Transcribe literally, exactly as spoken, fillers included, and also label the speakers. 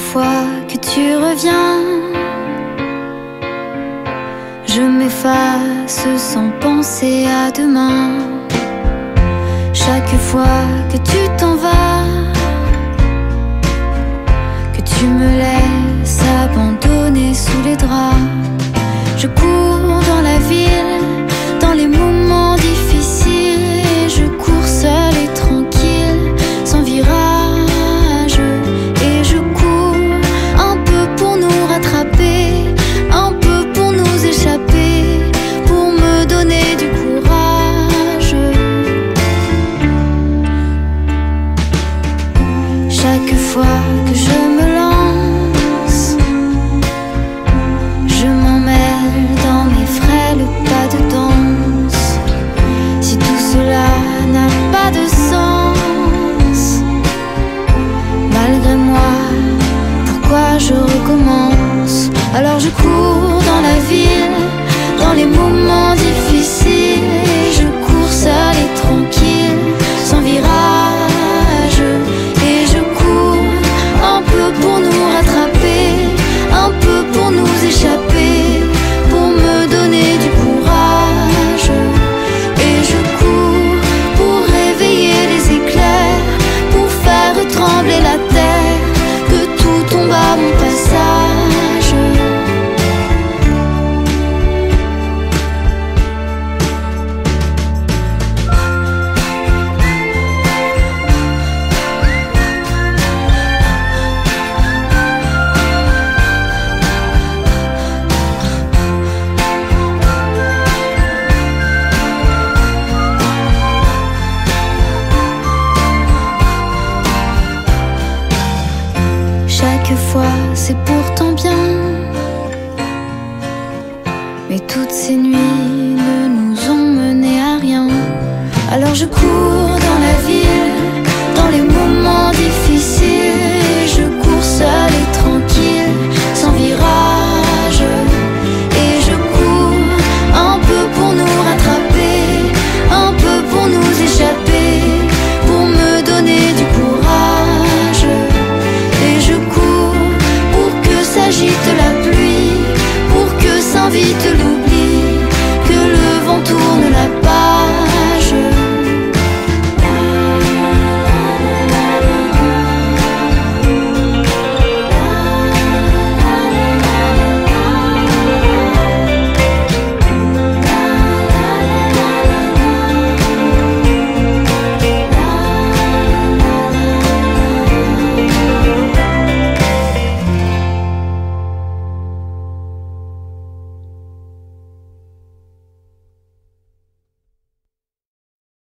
Speaker 1: fois que tu reviens, je m'efface sans penser à demain. Chaque fois que tu t'en vas, que tu me laisses abandonner sous les draps, je cours dans la ville, dans les moments difficiles, et je cours seul et tranquille, sans virage. Et je cours un peu pour nous rattraper, un peu pour nous échapper, pour me donner du courage. Chaque fois que je me lance, je m'emmêle dans mes frêles pas de danse. Si tout cela n'a pas de sens, malgré moi, pourquoi je recommence? Alors je cours dans la ville, dans les moments difficiles, et je cours seul et tranquille, sans virage. Et je cours un peu pour nous rattraper, un peu pour nous échapper, pour me donner du courage. Et je cours pour réveiller les éclairs, pour faire trembler la terre, que tout tombe à mon passage. Chaque fois c'est pourtant bien, mais toutes ces nuits ne nous ont mené à rien. Alors je cours dans la ville, dans les moments difficiles, et je cours seul et tranquille, sans virage. Et je cours un peu pour nous rattraper, un peu pour nous échapper, pour me donner du courage. Et je cours pour que s'agite la pluie, pour que s'invite